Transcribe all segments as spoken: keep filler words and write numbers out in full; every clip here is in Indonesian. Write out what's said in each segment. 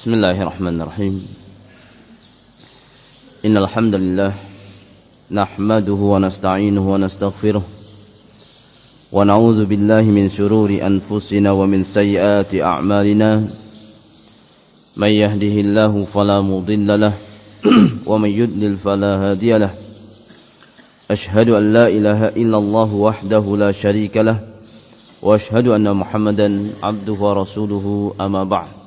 Bismillahirrahmanirrahim. Innal hamdalillah nahmaduhu wa nasta'inuhu wa nastaghfiruh wa na'udzu billahi min shururi anfusina wa min sayyiati a'malina. May yahdihillahu fala mudilla lahu wa may yudlil fala hadiya lahu. Ashhadu an la ilaha illallah wahdahu la syarika lahu wa ashhadu anna Muhammadan abduhu wa rasuluhu amma ba'd.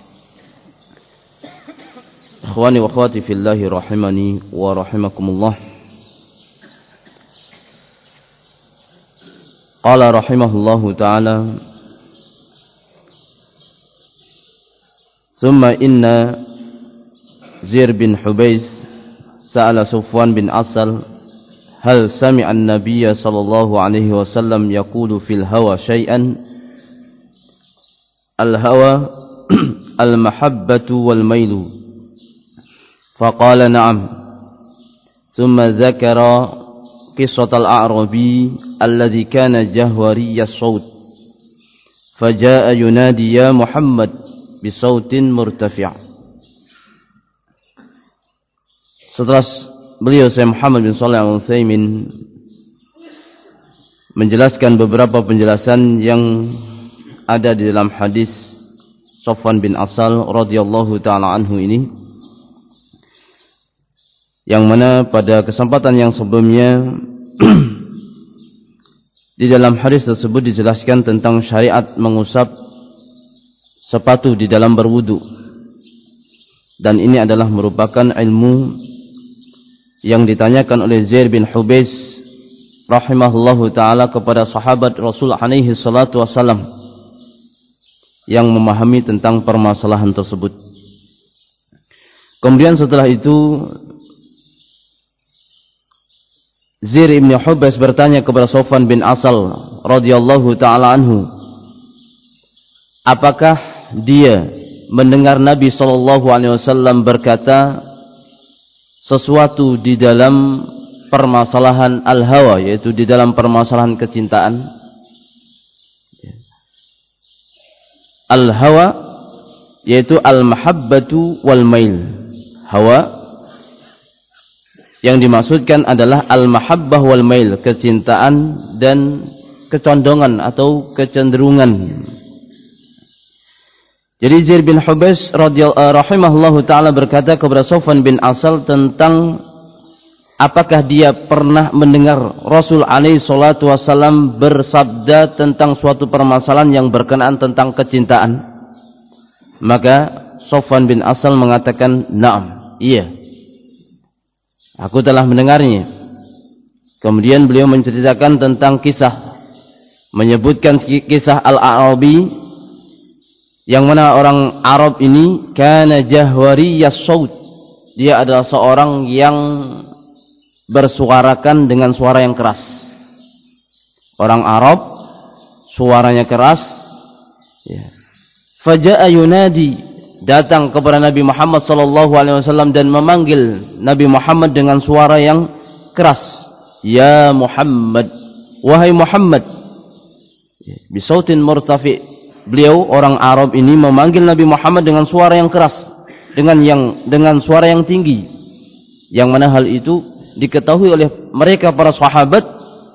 Ikhwani wa akhwati fillahi rahimani wa rahimakumullah. Qala rahimahullahu ta'ala, thumma inna Zir bin Hubais sa'ala Sufwan bin Asal hal sami'a an-nabiyya sallallahu alaihi wasallam yaqulu fil hawa syai'an. Al-hawa al-mahabbatu wal mailu. فقال نعم. ثم ذكر قصة الأعرابي الذي كان جهوري الصوت فجاء ينادي يا محمد بصوت مرتفع. Setelah beliau Syekh Muhammad bin Shalih Al-Utsaimin menjelaskan beberapa penjelasan yang ada di dalam hadis Sufwan bin Asal radhiyallahu taala anhu ini, yang mana pada kesempatan yang sebelumnya di dalam hadis tersebut dijelaskan tentang syariat mengusap sepatu di dalam berwudu, dan ini adalah merupakan ilmu yang ditanyakan oleh Zaid bin Hubais rahimahullahu taala kepada sahabat Rasul alaihi salatu wasallam yang memahami tentang permasalahan tersebut. Kemudian setelah itu Zir bin Hubais bertanya kepada Sufwan bin Asal radhiyallahu taala anhu, apakah dia mendengar Nabi sallallahu alaihi wasallam berkata sesuatu di dalam permasalahan al-hawa, yaitu di dalam permasalahan kecintaan. Al-hawa yaitu al-mahabbatu wal mail. Hawa yang dimaksudkan adalah al-mahabbah wal mail, kecintaan dan kecondongan atau kecenderungan. Jadi Zaid bin Hubais radhiyallahu rahimahullahu taala berkata kepada Sufwan bin Asal tentang apakah dia pernah mendengar Rasul alaihi salatu wasallam bersabda tentang suatu permasalahan yang berkenaan tentang kecintaan. Maka Sufwan bin Asal mengatakan, "Na'am, iya, aku telah mendengarnya." Kemudian beliau menceritakan tentang kisah, menyebutkan kisah Al-A'rabi, yang mana orang Arab ini kana jahwariyas saut, dia adalah seorang yang bersuarakan dengan suara yang keras. Orang Arab suaranya keras, ya. Faja'a yunadi, datang kepada Nabi Muhammad sallallahu alaihi wasallam dan memanggil Nabi Muhammad dengan suara yang keras, ya Muhammad, wahai Muhammad, bisautin murtafi. Beliau orang Arab ini memanggil Nabi Muhammad dengan suara yang keras, dengan yang dengan suara yang tinggi, yang mana hal itu diketahui oleh mereka para sahabat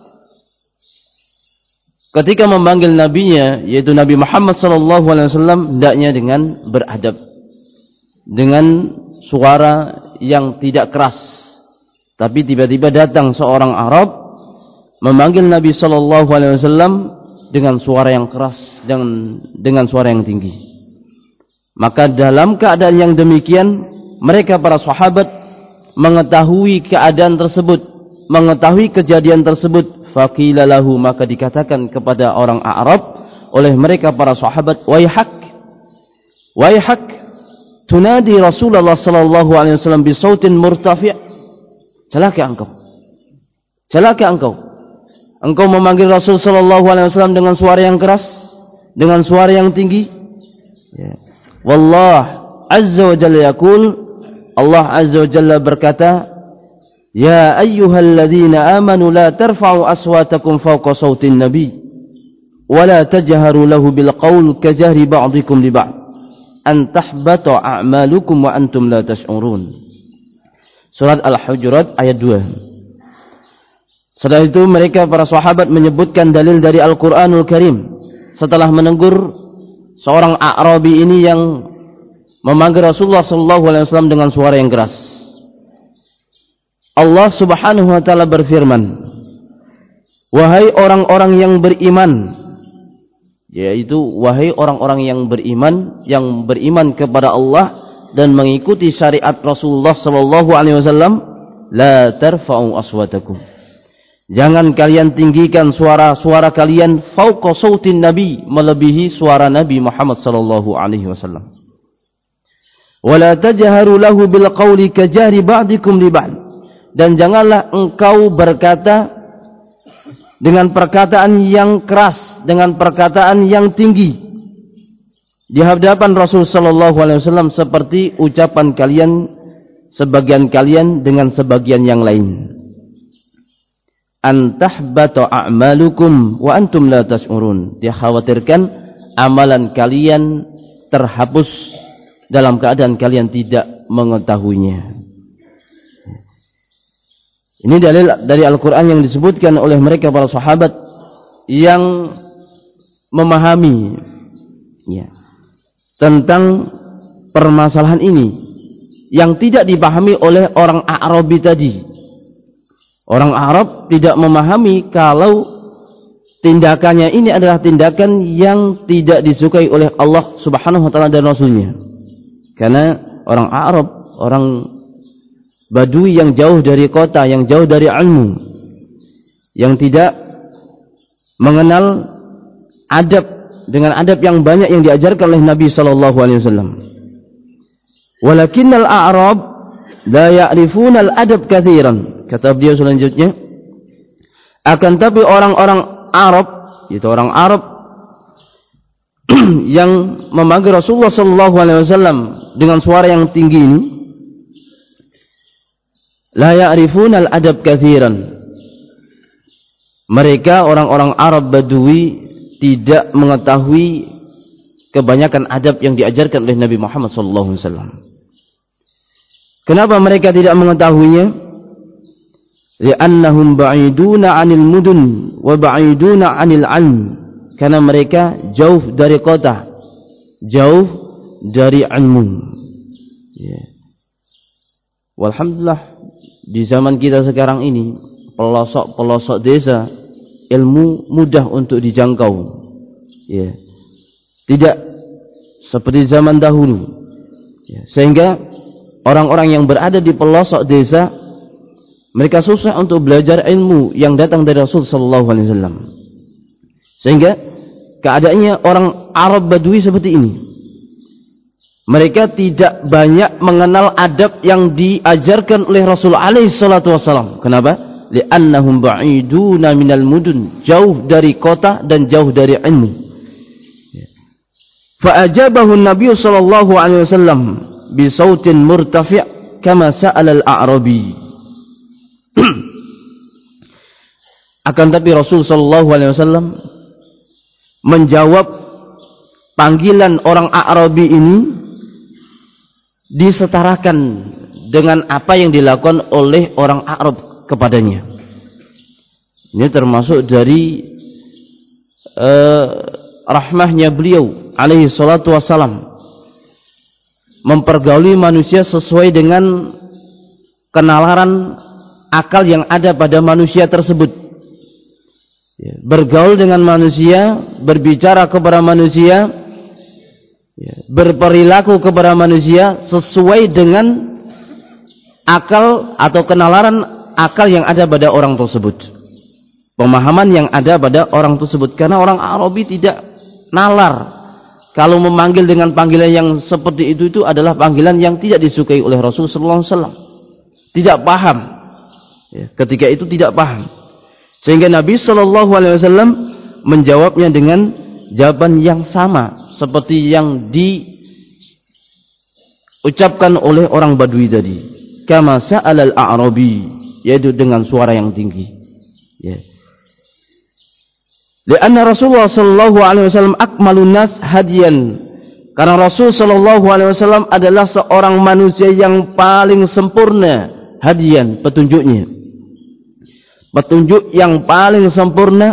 ketika memanggil nabinya, yaitu Nabi Muhammad sallallahu alaihi wasallam, hendaknya dengan beradab, dengan suara yang tidak keras. Tapi tiba-tiba datang seorang Arab memanggil Nabi sallallahu alaihi wasallam dengan suara yang keras dan dengan suara yang tinggi. Maka dalam keadaan yang demikian, mereka para sahabat mengetahui keadaan tersebut, mengetahui kejadian tersebut. Faqila lahu, maka dikatakan kepada orang Arab oleh mereka para sahabat, waihak, waihak, tunadi Rasulullah sallallahu alaihi wasallam bisautin murtafi'. Celaka engkau, celaka engkau, engkau memanggil Rasul sallallahu alaihi wasallam dengan suara yang keras, dengan suara yang tinggi. Ya. Wallah azza wa jalla yaqul, Allah azza wa jalla berkata, ya ayyuhalladzina amanu la tarfa'u aswatakum fawqa sautin nabi wa la tajharu lahu bil qaul kajahri ba'dikum li ba'd. an tahbata a'malukum wa antum la tash'urun. Surat Al-Hujurat ayat dua. Setelah itu mereka para sahabat menyebutkan dalil dari Al-Qur'anul Karim setelah menegur seorang A'rabi ini yang memanggil Rasulullah sallallahu alaihi wasallam dengan suara yang keras. Allah Subhanahu wa taala berfirman, "Wahai orang-orang yang beriman," yaitu wahai orang-orang yang beriman yang beriman kepada Allah dan mengikuti syariat Rasulullah sallallahu alaihi wasallam, "La tarfa'u aswatakum." Jangan kalian tinggikan suara-suara kalian fauqa sautin Nabi, melebihi suara Nabi Muhammad sallallahu alaihi wasallam. Wala tajharu lahu bil qawli kajahri ba'dikum li ba'd. Dan janganlah engkau berkata dengan perkataan yang keras, dengan perkataan yang tinggi di hadapan Rasul sallallahu alaihi wasallam seperti ucapan kalian sebagian kalian dengan sebagian yang lain. An tahbata a'malukum wa antum la tash'urun. Dia khawatirkan amalan kalian terhapus dalam keadaan kalian tidak mengetahuinya. Ini dalil dari Al-Quran yang disebutkan oleh mereka para sahabat yang memahami ya, tentang permasalahan ini yang tidak dipahami oleh orang A'rabi tadi. Orang Arab tidak memahami kalau tindakannya ini adalah tindakan yang tidak disukai oleh Allah Subhanahu wa taala dan Rasulnya. Karena orang Arab, orang Badui yang jauh dari kota, yang jauh dari ilmu, yang tidak mengenal adab dengan adab yang banyak yang diajarkan oleh Nabi sallallahu alaihi wasallam. Walakinnal a'rab la ya'rifuna al-adab katsiran. Kata beliau selanjutnya, akan tapi orang-orang Arab, itu orang Arab yang memanggil Rasulullah sallallahu alaihi wasallam dengan suara yang tinggi ini, la ya'rifuna al-adab katsiran. Mereka orang-orang Arab Badui tidak mengetahui kebanyakan adab yang diajarkan oleh Nabi Muhammad sallallahu alaihi wasallam. Kenapa mereka tidak mengetahuinya? Li'annahum ba'iduna 'anil mudun wa ba'iduna 'anil 'ilm. Karena mereka jauh dari kota, jauh dari ilmu. Ya. Walhamdulillah di zaman kita sekarang ini, pelosok-pelosok desa ilmu mudah untuk dijangkau. Ya. Tidak seperti zaman dahulu. Ya. Sehingga orang-orang yang berada di pelosok desa mereka susah untuk belajar ilmu yang datang dari Rasul sallallahu alaihi wasallam. Sehingga keadaannya orang Arab Badui seperti ini. Mereka tidak banyak mengenal adab yang diajarkan oleh Rasul alaihi salatu wasallam. Kenapa? Li'annahum ba'iduna minal mudun, jauh dari kota dan jauh dari ilmu. Fa'ajabahu an-nabiy sallallahu alaihi wasallam bi sautin murtafi' kama sa'ala al-a'rabi. Akan tapi Rasul sallallahu alaihi wasallam menjawab panggilan orang A'rabi ini disetarakan dengan apa yang dilakukan oleh orang Arab kepadanya. Ini termasuk dari uh, rahmahnya beliau alaihi salatu wassalam, mempergauli manusia sesuai dengan kenalaran akal yang ada pada manusia tersebut. Ya, bergaul dengan manusia, berbicara kepada manusia, ya, berperilaku kepada manusia sesuai dengan akal atau kenalaran akal yang ada pada orang tersebut, pemahaman yang ada pada orang tersebut. Karena orang Arabi tidak nalar kalau memanggil dengan panggilan yang seperti itu, itu adalah panggilan yang tidak disukai oleh Rasul sallallahu alaihi wasallam. Tidak paham. Ya, ketika itu tidak paham, sehingga Nabi sallallahu alaihi wasallam menjawabnya dengan jawaban yang sama seperti yang diucapkan oleh orang Badui tadi, kama sa'al al-a'rabi, yaitu dengan suara yang tinggi. Ya. Karena Rasulullah sallallahu alaihi wasallam akmalun nas hadiyan, Karena Rasul sallallahu alaihi wasallam adalah seorang manusia yang paling sempurna hadian petunjuknya. Petunjuk yang paling sempurna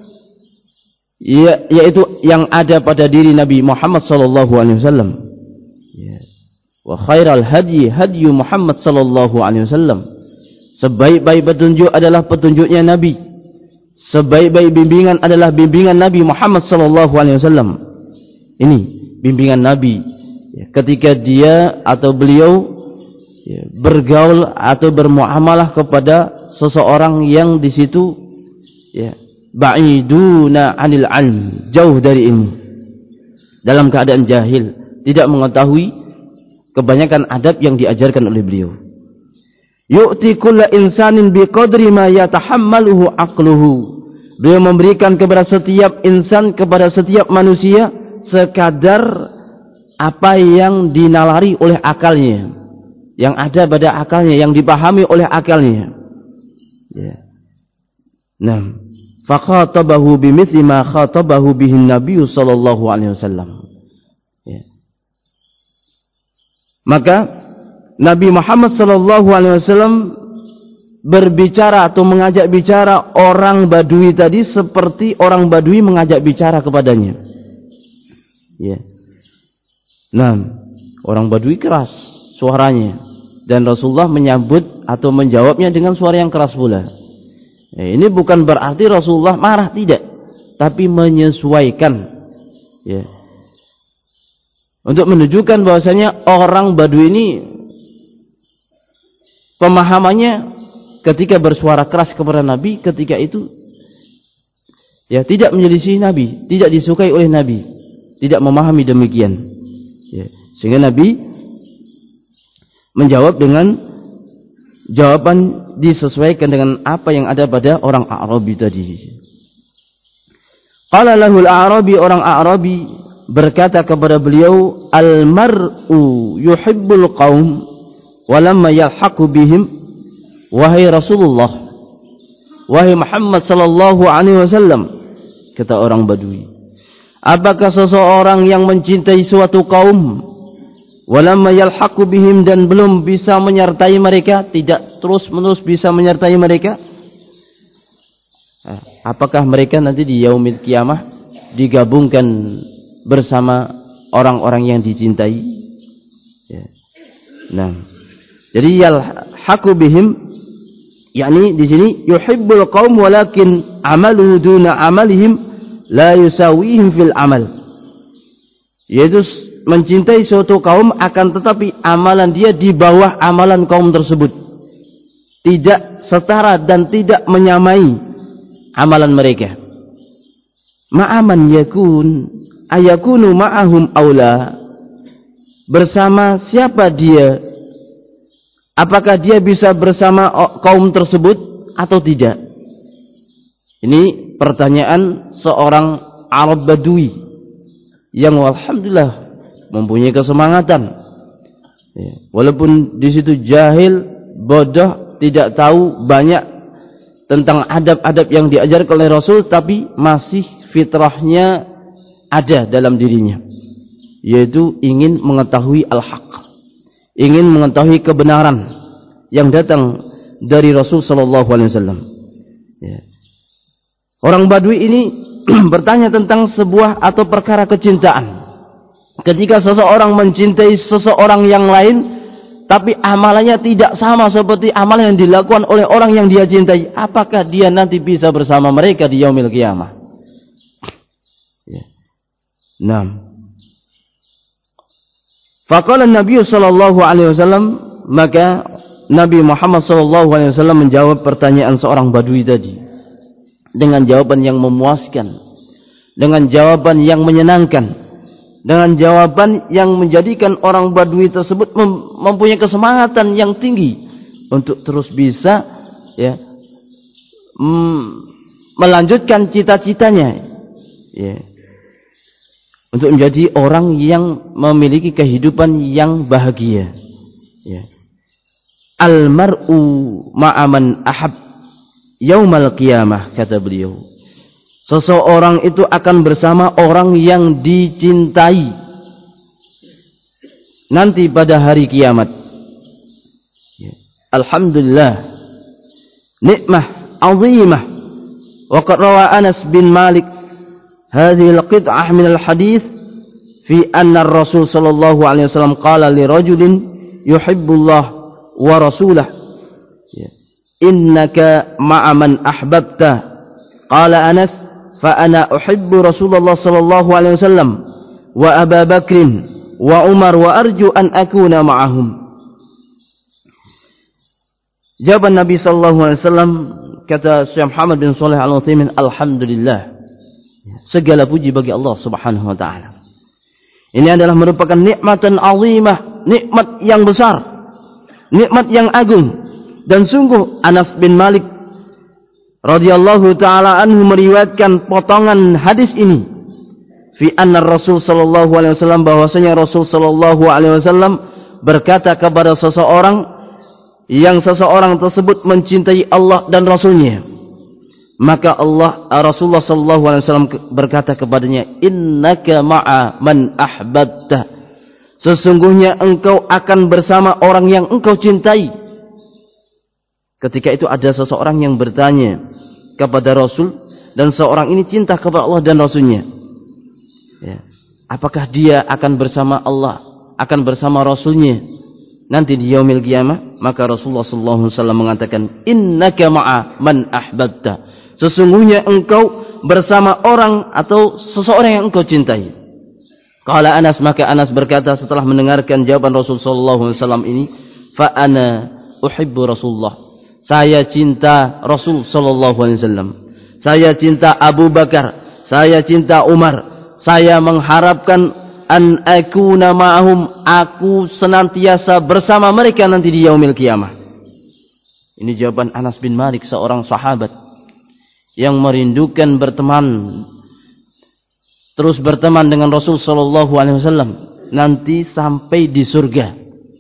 ya, yaitu yang ada pada diri Nabi Muhammad sallallahu alaihi wasallam. Ya. Wa khairal hadyi hadyu Muhammad sallallahu alaihi wasallam. Sebaik-baik petunjuk adalah petunjuknya Nabi. Sebaik-baik bimbingan adalah bimbingan Nabi Muhammad sallallahu alaihi wasallam. Ini bimbingan Nabi ya, ketika dia atau beliau ya, bergaul atau bermuamalah kepada seseorang yang di situ ya, ba'iduna 'anil 'ilm, jauh dari ilmu, dalam keadaan jahil, tidak mengetahui kebanyakan adab yang diajarkan oleh beliau. Yu'ti kulla insanin biqadri ma yatahammaluhu aqluhu. Beliau memberikan kepada setiap insan, kepada setiap manusia sekadar apa yang dinalari oleh akalnya, yang ada pada akalnya, yang dipahami oleh akalnya. Ya. Nah, faqatabahu bimithli ma khatabahu bihi Nabi sallallahu alaihi wasallam. Ya. Maka Nabi Muhammad sallallahu alaihi wasallam berbicara atau mengajak bicara orang Badui tadi seperti orang Badui mengajak bicara kepadanya. Ya. Nah, orang Badui keras suaranya dan Rasulullah menyambut atau menjawabnya dengan suara yang keras pula. Ya, ini bukan berarti Rasulullah marah, tidak, tapi menyesuaikan. Ya. Untuk menunjukkan bahwasanya orang Badui ini pemahamannya ketika bersuara keras kepada Nabi ketika itu ya tidak menyelisih Nabi, tidak disukai oleh Nabi, tidak memahami demikian. Ya. Sehingga Nabi menjawab dengan jawaban disesuaikan dengan apa yang ada pada orang Arabi tadi. Qala lahul Arabi, orang Arabi berkata kepada beliau, al-mar'u yuhibbul qaum walamma yalhaqu bihim. Wahai Rasulullah, wahai Muhammad sallallahu alaihi wasallam, kata orang Badui, apakah seseorang yang mencintai suatu kaum walamma yalhaqu bihim, dan belum bisa menyertai mereka, tidak terus-menerus bisa menyertai mereka, apakah mereka nanti di yaumil kiamah digabungkan bersama orang-orang yang dicintai? Ya. Nah, jadi yalhaqu bihim, yakni di sini yuhibbul qaum walakin amaluhu duna amalihim la yusawihim fil amal, yaitu mencintai suatu kaum akan tetapi amalan dia di bawah amalan kaum tersebut, tidak setara dan tidak menyamai amalan mereka. Ma'aman yakun ayakunu ma'ahum aula, bersama siapa dia, apakah dia bisa bersama kaum tersebut atau tidak? Ini pertanyaan seorang Arab Badui yang alhamdulillah mempunyai kesemangatan. Ya, walaupun di situ jahil, bodoh, tidak tahu banyak tentang adab-adab yang diajarkan oleh Rasul, tapi masih fitrahnya ada dalam dirinya, yaitu ingin mengetahui al-haq, ingin mengetahui kebenaran yang datang dari Rasul sallallahu alaihi wasallam. Ya. Orang Badui ini bertanya tentang sebuah atau perkara kecintaan. Ketika seseorang mencintai seseorang yang lain, tapi amalannya tidak sama seperti amalan yang dilakukan oleh orang yang dia cintai, apakah dia nanti bisa bersama mereka di yaumil qiyamah? Ya. Nah, faqala Nabi sallallahu alaihi wasallam, maka Nabi Muhammad sallallahu alaihi wasallam menjawab pertanyaan seorang Badui tadi dengan jawaban yang memuaskan, dengan jawaban yang menyenangkan, dengan jawaban yang menjadikan orang Badui tersebut mem mempunyai kesemangatan yang tinggi untuk terus bisa ya mm, melanjutkan cita-citanya, ya, untuk menjadi orang yang memiliki kehidupan yang bahagia. Ya. Al-mar'u ma'aman ahab yaumal qiyamah, kata beliau. Seseorang itu akan bersama orang yang dicintai nanti pada hari kiamat. Alhamdulillah, nikmah azimah. Wa qad rawa Anas bin Malik hadhihi al-qit'ah min al-hadits fi anna ar-rasul sallallahu alaihi wasallam qala li rajulin yuhibbullah wa rasulah innaka ma'a man ahbabta. Qala Anas fa ana uhibbu Rasulullah sallallahu alaihi wasallam wa Abu Bakrin wa Umar wa arju an akuna ma'ahum. Jawaban Nabi sallallahu alaihi wasallam, kata Syekh Muhammad bin Shalih Al-Utsaimin, alhamdulillah, segala puji bagi Allah Subhanahu wa taala. Ini adalah merupakan nikmatan azimah, nikmat yang besar, nikmat yang agung. Dan sungguh Anas bin Malik radhiyallahu taala anhu meriwayatkan potongan hadis ini fi anna Rasul sallallahu alaihi wasallam, bahwasanya Rasul sallallahu alaihi wasallam berkata kepada seseorang yang seseorang tersebut mencintai Allah dan Rasulnya, maka Allah Rasulullah sallallahu alaihi wasallam berkata kepadanya, innaka ma'a man ahbabta, sesungguhnya engkau akan bersama orang yang engkau cintai. Ketika itu ada seseorang yang bertanya kepada Rasul, dan seorang ini cinta kepada Allah dan Rasulnya, ya, apakah dia akan bersama Allah, akan bersama Rasulnya nanti di yaumil qiyamah? Maka Rasulullah sallallahu alaihi wasallam mengatakan, innaka ma'a man ahbabta, sesungguhnya engkau bersama orang atau seseorang yang engkau cintai. Qala Anas, maka Anas berkata setelah mendengarkan jawaban Rasul sallallahu alaihi wasallam ini, fa ana uhibbu Rasulullah, saya cinta Rasul sallallahu alaihi wasallam, saya cinta Abu Bakar, saya cinta Umar, saya mengharapkan an akuna ma'ahum, aku senantiasa bersama mereka nanti di yaumil qiyamah. Ini jawaban Anas bin Malik, seorang sahabat yang merindukan berteman, terus berteman dengan Rasul sallallahu alaihi wasallam nanti sampai di surga.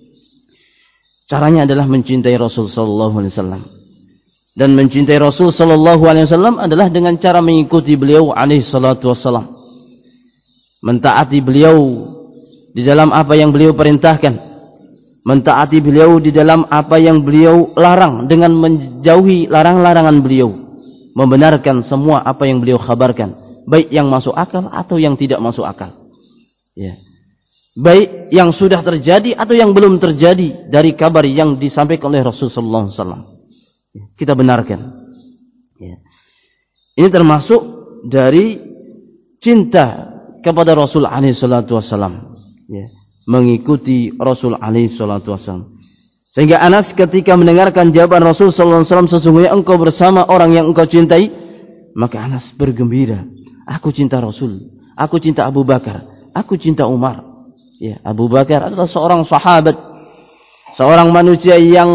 Caranya adalah mencintai Rasul sallallahu alaihi wasallam. Dan mencintai Rasul sallallahu alaihi wasallam adalah dengan cara mengikuti beliau alaihi salatu wassalam, mentaati beliau di dalam apa yang beliau perintahkan, mentaati beliau di dalam apa yang beliau larang, dengan menjauhi larang-larangan beliau, membenarkan semua apa yang beliau kabarkan, baik yang masuk akal atau yang tidak masuk akal, ya, baik yang sudah terjadi atau yang belum terjadi dari kabar yang disampaikan oleh Rasulullah sallallahu alaihi wasallam, kita benarkan, ya. Ini termasuk dari cinta kepada Rasul alaihi salatu wassalam, ya, mengikuti Rasul alaihi salatu wassalam. Sehingga Anas ketika mendengarkan jawaban Rasul sallallahu alaihi wasallam, sesungguhnya engkau bersama orang yang engkau cintai, maka Anas bergembira, aku cinta Rasul, aku cinta Abu Bakar, aku cinta Umar. Ya, Abu Bakar adalah seorang sahabat, seorang manusia yang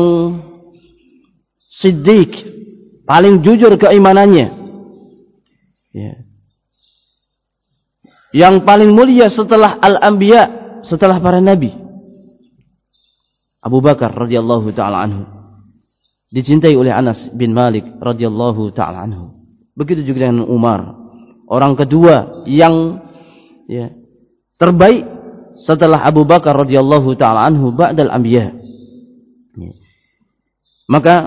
siddiq, paling jujur keimanannya, ya, yang paling mulia setelah al-anbiya, setelah para nabi. Abu Bakar radhiyallahu taala anhu dicintai oleh Anas bin Malik radhiyallahu taala anhu. Begitu juga dengan Umar, orang kedua yang, ya, terbaik setelah Abu Bakar radhiyallahu taala anhu ba'dal anbiya. Ya. Maka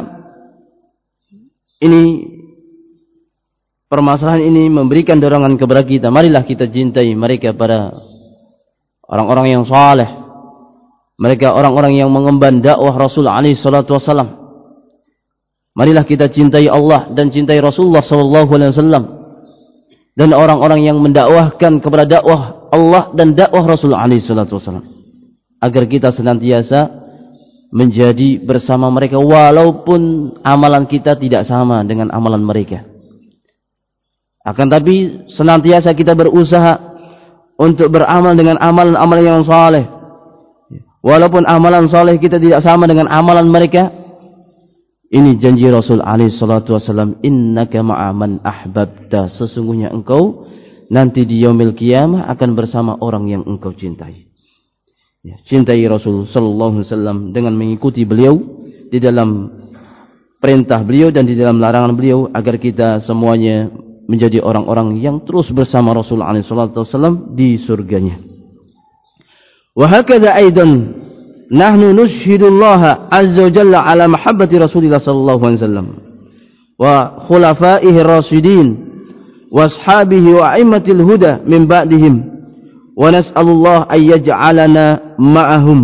ini, permasalahan ini memberikan dorongan kepada kita, marilah kita cintai mereka, para orang-orang yang saleh, mereka orang-orang yang mengemban dakwah Rasul alaihi salatu wasallam. Marilah kita cintai Allah dan cintai Rasulullah sallallahu alaihi wasallam, dan orang-orang yang mendakwahkan kepada dakwah Allah dan dakwah Rasul alaihi salatu wasallam, agar kita senantiasa menjadi bersama mereka walaupun amalan kita tidak sama dengan amalan mereka. Akan tapi senantiasa kita berusaha untuk beramal dengan amalan-amalan yang saleh, walaupun amalan saleh kita tidak sama dengan amalan mereka. Ini janji Rasul alaihi salatu wasallam, innaka ma'a man ahbabta, sesungguhnya engkau nanti di yaumil qiyamah akan bersama orang yang engkau cintai. Ya, cintai Rasul sallallahu alaihi wasallam dengan mengikuti beliau di dalam perintah beliau dan di dalam larangan beliau, agar kita semuanya menjadi orang-orang yang terus bersama Rasul alaihi salatu wasallam di surganya. Wa hakadha aidan nahnu nushhidullaha azza wa jalla ala mahabbati Rasulillah sallallahu alaihi wasallam wa khulafaihi rasyidin wa ashabihi wa a'immatil huda min ba'dihim wa nas'alullah ay yaj'alana ma'ahum.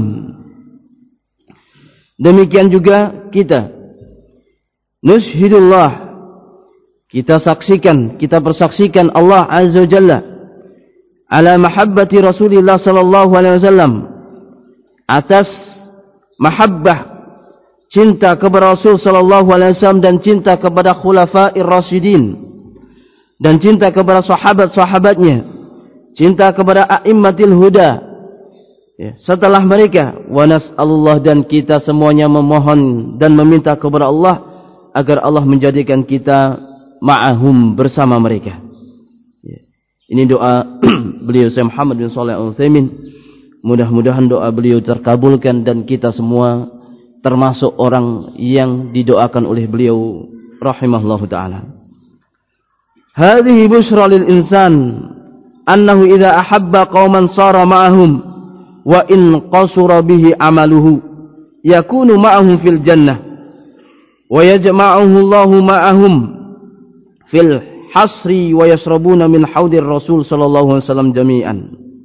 Demikian juga kita nushhidullah, kita saksikan, kita persaksikan Allah azza wa jalla ala mahabbati Rasulillah sallallahu alaihi wasallam, atas mahabbah, cinta kepada Rasul sallallahu alaihi wasallam dan cinta kepada khulafa'ir rasyidin dan cinta kepada sahabat-sahabatnya, cinta kepada a'immatil huda ya, setelah mereka. Wa nas'alullah, dan kita semuanya memohon dan meminta kepada Allah agar Allah menjadikan kita ma'ahum, bersama mereka. Ini doa beliau Syekh Muhammad bin Shalih Al-Utsaimin. Mudah-mudahan doa beliau terkabulkan dan kita semua termasuk orang yang didoakan oleh beliau rahimahullahu taala. Hadhihi busyra lil insan annahu idza ahabba qauman sara ma'ahum wa in qasura bihi amaluhu yakunu ma'ahum fil jannah wa yajma'uhu Allahu ma'ahum fil hasri wa yasrabuna min haudir Rasul sallallahu alaihi wasallam jami'an.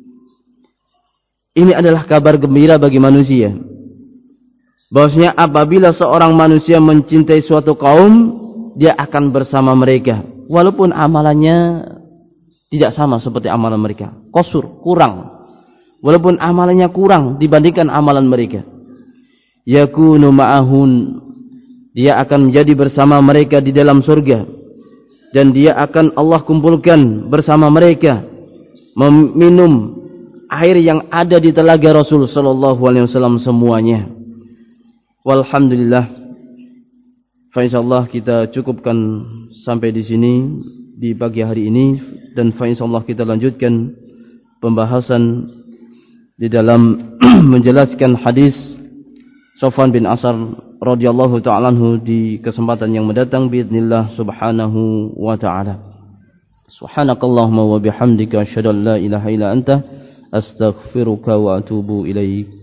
Ini adalah kabar gembira bagi manusia, bahwasanya apabila seorang manusia mencintai suatu kaum, dia akan bersama mereka walaupun amalannya tidak sama seperti amalan mereka, qasur, kurang, walaupun amalannya kurang dibandingkan amalan mereka. Yakunu ma'ahun, dia akan menjadi bersama mereka di dalam surga, dan dia akan Allah kumpulkan bersama mereka meminum air yang ada di telaga Rasul sallallahu alaihi wasallam semuanya. Walhamdulillah. Fa insyaallah kita cukupkan sampai di sini di pagi hari ini, dan fa insyaallah kita lanjutkan pembahasan di dalam menjelaskan hadis Sofwan bin Asar radhiyallahu ta'ala anhu di kesempatan yang mendatang biidznillah subhanahu wa ta'ala. Subhanakallahumma wa bihamdika asyhadu an la ilaha illa anta astaghfiruka wa atubu ilaik.